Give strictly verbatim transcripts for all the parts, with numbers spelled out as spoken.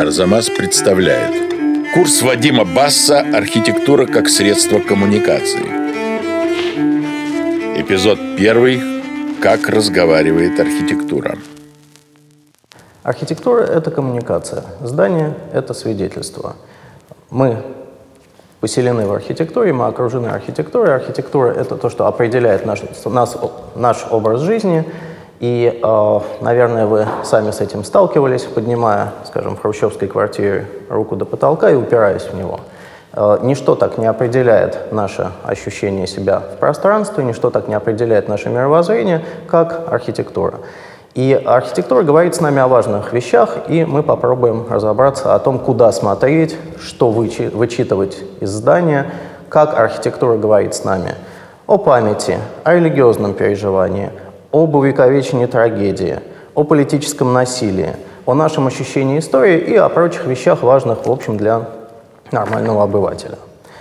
Арзамас представляет курс Вадима Басса «Архитектура как средство коммуникации». Эпизод первый. Как разговаривает архитектура. Архитектура – это коммуникация. Здание – это свидетельство. Мы поселены в архитектуре, мы окружены архитектурой. Архитектура – это то, что определяет наш, нас, наш образ жизни. И, э, наверное, вы сами с этим сталкивались, поднимая, скажем, в хрущевской квартире руку до потолка и упираясь в него. Э, ничто так не определяет наше ощущение себя в пространстве, ничто так не определяет наше мировоззрение, как архитектура. И архитектура говорит с нами о важных вещах, и мы попробуем разобраться о том, куда смотреть, что вычи- вычитывать из здания, как архитектура говорит с нами о памяти, о религиозном переживании, об увековечении трагедии, о политическом насилии, о нашем ощущении истории и о прочих вещах, важных, в общем, для нормального обывателя.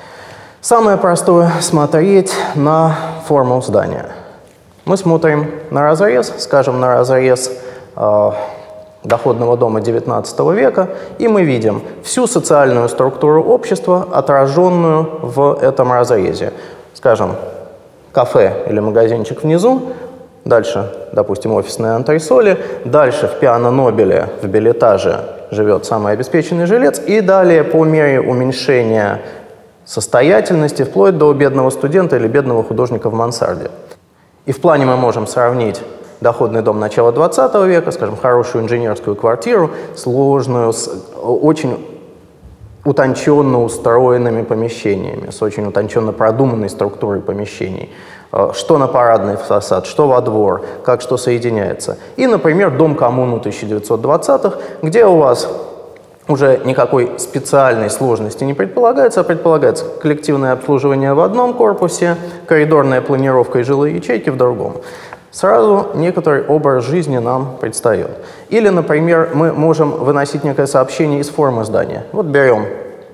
Самое простое — смотреть на форму здания. Мы смотрим на разрез, скажем, на разрез э, доходного дома девятнадцатого века, и мы видим всю социальную структуру общества, отраженную в этом разрезе. Скажем, кафе или магазинчик внизу, дальше, допустим, офисные антресоли, дальше в пиано-нобеле, в бельэтаже живет самый обеспеченный жилец, и далее по мере уменьшения состоятельности, вплоть до бедного студента или бедного художника в мансарде. И в плане мы можем сравнить доходный дом начала двадцатого века, скажем, хорошую инженерскую квартиру, сложную, с очень утонченно устроенными помещениями, с очень утонченно продуманной структурой помещений. Что на парадный фасад, что во двор, как что соединяется. И, например, дом-коммуну тысяча девятьсот двадцатых, где у вас уже никакой специальной сложности не предполагается, а предполагается коллективное обслуживание в одном корпусе, коридорная планировка и жилые ячейки в другом. Сразу некоторый образ жизни нам предстает. Или, например, мы можем выносить некое сообщение из формы здания. Вот берем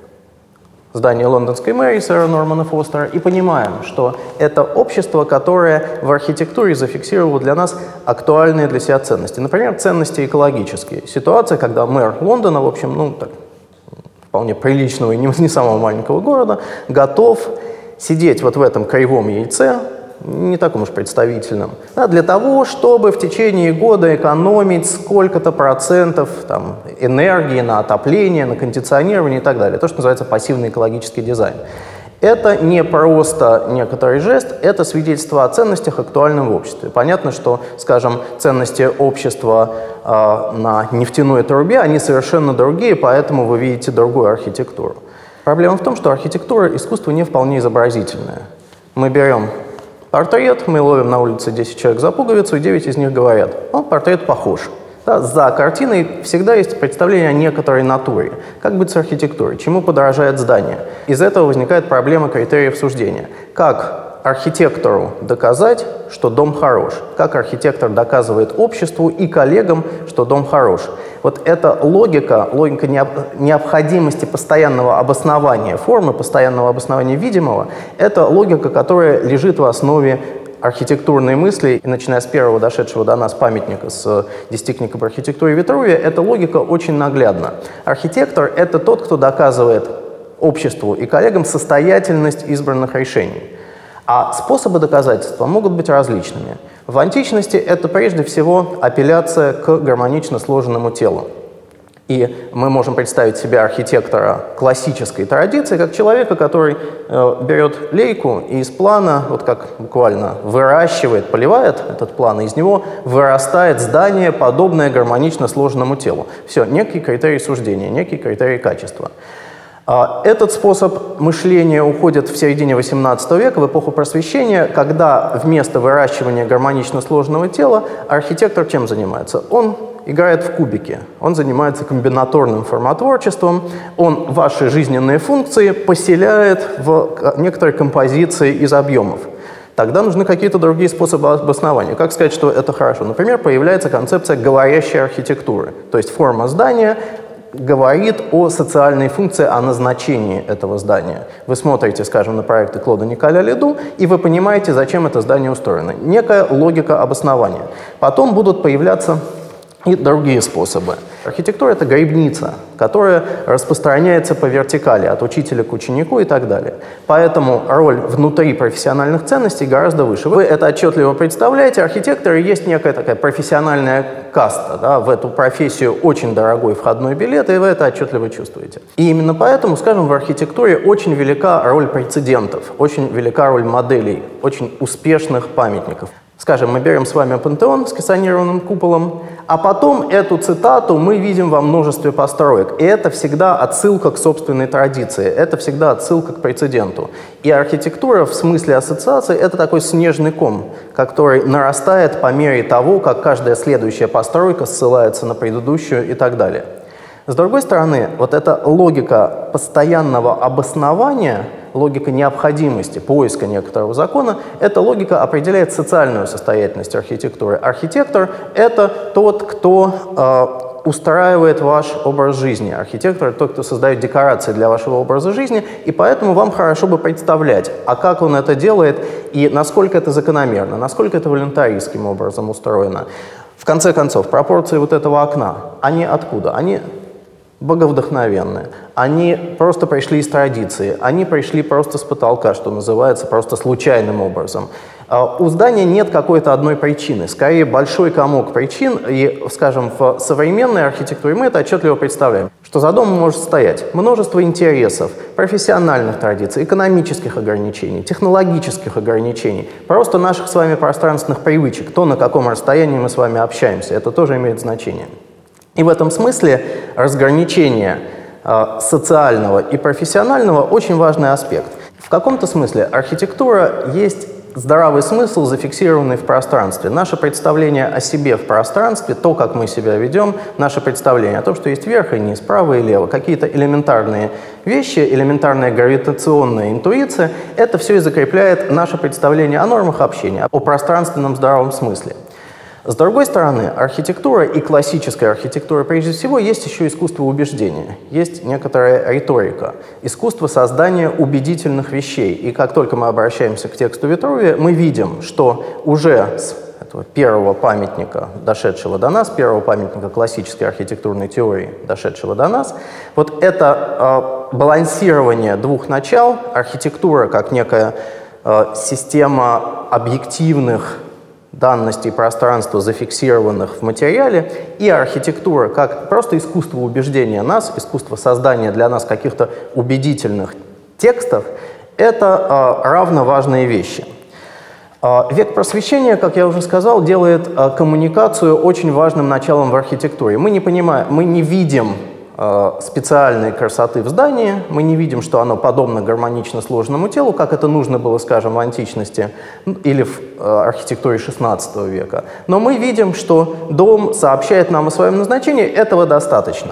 здание лондонской мэрии сэра Нормана Фостера и понимаем, что это общество, которое в архитектуре зафиксировало для нас актуальные для себя ценности. Например, ценности экологические. Ситуация, когда мэр Лондона, в общем, ну, так, вполне приличного и не, не самого маленького города, готов сидеть вот в этом кривом яйце, не таком уж представительном, да, для того, чтобы в течение года экономить сколько-то процентов там, энергии на отопление, на кондиционирование и так далее. То, что называется пассивный экологический дизайн. Это не просто некоторый жест, это свидетельство о ценностях, актуальном в обществе. Понятно, что, скажем, ценности общества э, на нефтяной трубе, они совершенно другие, поэтому вы видите другую архитектуру. Проблема в том, что архитектура искусство не вполне изобразительное. Мы берем портрет, мы ловим на улице десять человек за пуговицу, и девять из них говорят: «О, портрет похож». Да, за картиной всегда есть представление о некоторой натуре. Как быть с архитектурой? Чему подражает здание? Из этого возникает проблема критериев суждения. Как архитектору доказать, что дом хорош? Как архитектор доказывает обществу и коллегам, что дом хорош? Вот эта логика, логика необходимости постоянного обоснования формы, постоянного обоснования видимого, это логика, которая лежит в основе архитектурной мысли, и начиная с первого дошедшего до нас памятника с десяти книг об архитектуре Витрувия, эта логика очень наглядна. Архитектор — это тот, кто доказывает обществу и коллегам состоятельность избранных решений. А способы доказательства могут быть различными. В античности это прежде всего апелляция к гармонично сложенному телу. И мы можем представить себе архитектора классической традиции как человека, который э, берет лейку и из плана, вот как буквально выращивает, поливает этот план, и из него вырастает здание, подобное гармонично сложенному телу. Все, некий критерий суждения, некий критерий качества. Этот способ мышления уходит в середине восемнадцатого века, в эпоху Просвещения, когда вместо выращивания гармонично сложенного тела архитектор чем занимается? Он играет в кубики, он занимается комбинаторным формотворчеством, он ваши жизненные функции поселяет в некоторые композиции из объемов. Тогда нужны какие-то другие способы обоснования. Как сказать, что это хорошо? Например, появляется концепция говорящей архитектуры, то есть форма здания говорит о социальной функции, о назначении этого здания. Вы смотрите, скажем, на проекты Клода Николя Леду, и вы понимаете, зачем это здание устроено. Некая логика обоснования. Потом будут появляться и другие способы. Архитектура — это гребница, которая распространяется по вертикали, от учителя к ученику и так далее. Поэтому роль внутри профессиональных ценностей гораздо выше. Вы это отчетливо представляете. Архитекторы есть некая такая профессиональная каста. Да, в эту профессию очень дорогой входной билет, и вы это отчетливо чувствуете. И именно поэтому, скажем, в архитектуре очень велика роль прецедентов, очень велика роль моделей, очень успешных памятников. Скажем, мы берем с вами Пантеон с кессонированным куполом, а потом эту цитату мы видим во множестве построек. И это всегда отсылка к собственной традиции, это всегда отсылка к прецеденту. И архитектура в смысле ассоциации — это такой снежный ком, который нарастает по мере того, как каждая следующая постройка ссылается на предыдущую и так далее. С другой стороны, вот эта логика постоянного обоснования, логика необходимости, поиска некоторого закона, эта логика определяет социальную состоятельность архитектуры. Архитектор — это тот, кто э, устраивает ваш образ жизни. Архитектор — это тот, кто создает декорации для вашего образа жизни, и поэтому вам хорошо бы представлять, а как он это делает, и насколько это закономерно, насколько это волюнтаристским образом устроено. В конце концов, пропорции вот этого окна, они откуда? Они боговдохновенные. Они просто пришли из традиции, они пришли просто с потолка, что называется, просто случайным образом. У здания нет какой-то одной причины, скорее большой комок причин, и, скажем, в современной архитектуре мы это отчетливо представляем, что за домом может стоять множество интересов, профессиональных традиций, экономических ограничений, технологических ограничений, просто наших с вами пространственных привычек, то, на каком расстоянии мы с вами общаемся, это тоже имеет значение. И в этом смысле разграничение э, социального и профессионального очень важный аспект. В каком-то смысле архитектура есть здравый смысл, зафиксированный в пространстве. Наше представление о себе в пространстве, то, как мы себя ведем, наше представление о том, что есть верх и низ, право и лево, какие-то элементарные вещи, элементарная гравитационная интуиция, это все и закрепляет наше представление о нормах общения, о пространственном здравом смысле. С другой стороны, архитектура и классическая архитектура, прежде всего, есть еще искусство убеждения, есть некоторая риторика, искусство создания убедительных вещей. И как только мы обращаемся к тексту Витрувия, мы видим, что уже с этого первого памятника, дошедшего до нас, первого памятника классической архитектурной теории, дошедшего до нас, вот это э, балансирование двух начал, архитектура как некая э, система объективных данностей пространства, зафиксированных в материале, и архитектура как просто искусство убеждения нас, искусство создания для нас каких-то убедительных текстов, это э, равно важные вещи. Э, век просвещения, как я уже сказал, делает э, коммуникацию очень важным началом в архитектуре. Мы не понимаем, мы не видим специальной красоты в здании, мы не видим, что оно подобно гармонично сложному телу, как это нужно было, скажем, в античности или в архитектуре шестнадцатого века. Но мы видим, что дом сообщает нам о своем назначении, этого достаточно.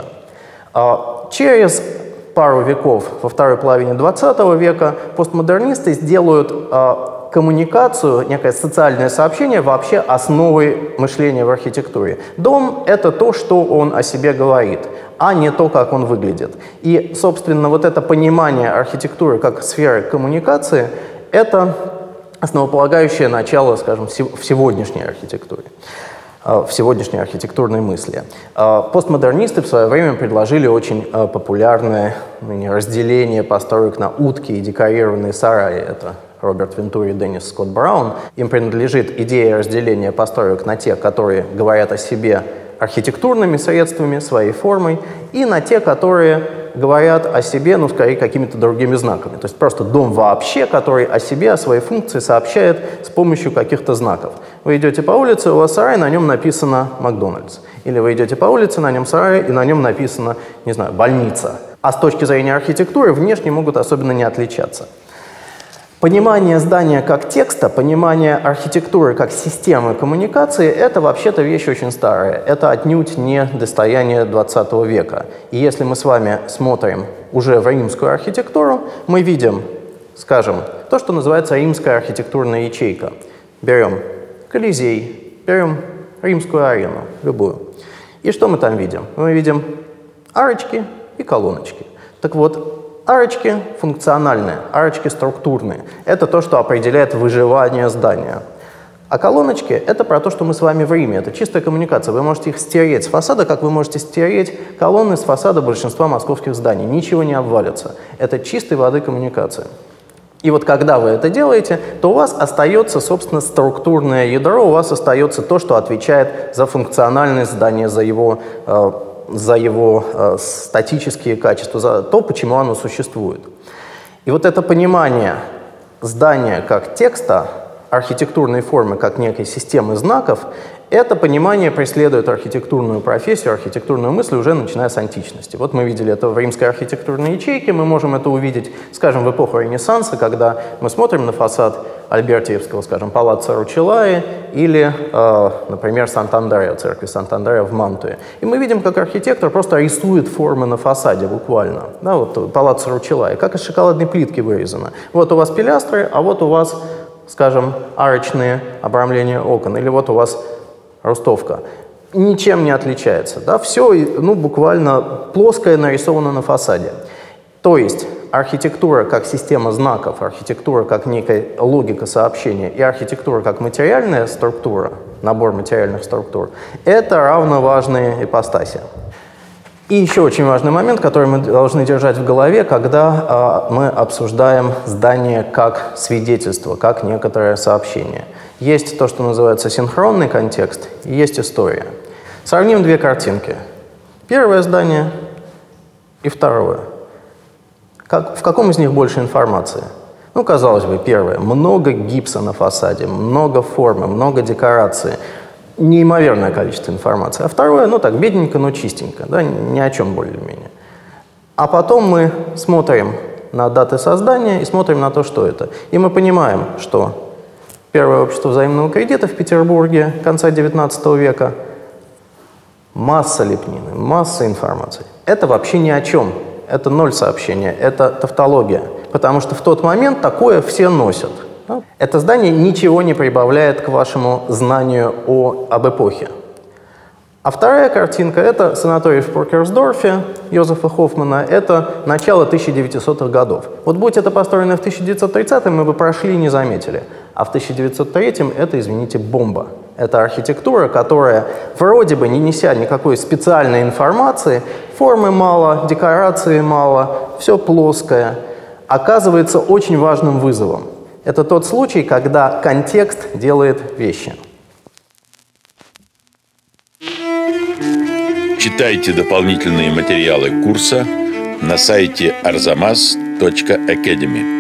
Через пару веков, во второй половине двадцатого века, постмодернисты сделают коммуникацию, некое социальное сообщение вообще основой мышления в архитектуре. Дом — это то, что он о себе говорит, а не то, как он выглядит. И, собственно, вот это понимание архитектуры как сферы коммуникации — это основополагающее начало, скажем, в сегодняшней архитектуре, в сегодняшней архитектурной мысли. Постмодернисты в свое время предложили очень популярное разделение построек на утки и декорированные сараи. Это Роберт Вентури и Деннис Скотт Браун. Им принадлежит идея разделения построек на те, которые говорят о себе архитектурными средствами, своей формой, и на те, которые говорят о себе, ну, скорее, какими-то другими знаками. То есть просто дом вообще, который о себе, о своей функции сообщает с помощью каких-то знаков. Вы идете по улице, у вас сарай, на нем написано «Макдональдс». Или вы идете по улице, на нем сарай, и на нем написано, не знаю, «Больница». А с точки зрения архитектуры внешне могут особенно не отличаться. Понимание здания как текста, понимание архитектуры как системы коммуникации — это вообще-то вещь очень старая. Это отнюдь не достояние двадцатого века. И если мы с вами смотрим уже в римскую архитектуру, мы видим, скажем, то, что называется римская архитектурная ячейка. Берем Колизей, берем римскую арену, любую. И что мы там видим? Мы видим арочки и колоночки. Так вот, арочки функциональные, арочки структурные. Это то, что определяет выживание здания. А колоночки — это про то, что мы с вами в Риме. Это чистая коммуникация. Вы можете их стереть с фасада, как вы можете стереть колонны с фасада большинства московских зданий. Ничего не обвалится. Это чистой воды коммуникация. И вот когда вы это делаете, то у вас остается, собственно, структурное ядро, у вас остается то, что отвечает за функциональность здания, за его, э, за его э, статические качества, за то, почему оно существует. И вот это понимание здания как текста, архитектурной формы как некой системы знаков, это понимание преследует архитектурную профессию, архитектурную мысль уже начиная с античности. Вот мы видели это в римской архитектурной ячейке, мы можем это увидеть, скажем, в эпоху Ренессанса, когда мы смотрим на фасад Альбертиевского, скажем, палаццо Ручеллаи или, э, например, Сант'Андреа, церкви Сант'Андреа в Мантуе. И мы видим, как архитектор просто рисует формы на фасаде буквально. Да, вот палаццо Ручеллаи, как из шоколадной плитки вырезано. Вот у вас пилястры, а вот у вас, скажем, арочные обрамления окон, или вот у вас рустовка. Ничем не отличается. Да? Все, ну, буквально плоское нарисовано на фасаде. То есть архитектура как система знаков, архитектура как некая логика сообщения и архитектура как материальная структура, набор материальных структур, это равноважные ипостаси. И еще очень важный момент, который мы должны держать в голове, когда э, мы обсуждаем здание как свидетельство, как некоторое сообщение. Есть то, что называется синхронный контекст, и есть история. Сравним две картинки. Первое здание и второе. Как, в каком из них больше информации? Ну, казалось бы, первое. Много гипса на фасаде, много формы, много декорации. Неимоверное количество информации. А второе, ну так, бедненько, но чистенько, да, ни о чем более-менее. А потом мы смотрим на даты создания и смотрим на то, что это. И мы понимаем, что первое общество взаимного кредита в Петербурге конца девятнадцатого века, масса лепнины, масса информации. Это вообще ни о чем. Это ноль сообщения, это тавтология. Потому что в тот момент такое все носят. Это здание ничего не прибавляет к вашему знанию о, об эпохе. А вторая картинка — это санаторий в Поркерсдорфе Йозефа Хоффмана. Это начало тысяча девятисотых годов. Вот будь это построено в тысяча девятьсот тридцатом, мы бы прошли и не заметили. А в тысяча девятьсот третьем это, извините, бомба. Это архитектура, которая, вроде бы не неся никакой специальной информации, формы мало, декорации мало, все плоское, оказывается очень важным вызовом. Это тот случай, когда контекст делает вещи. Читайте дополнительные материалы курса на сайте арзамас точка академи.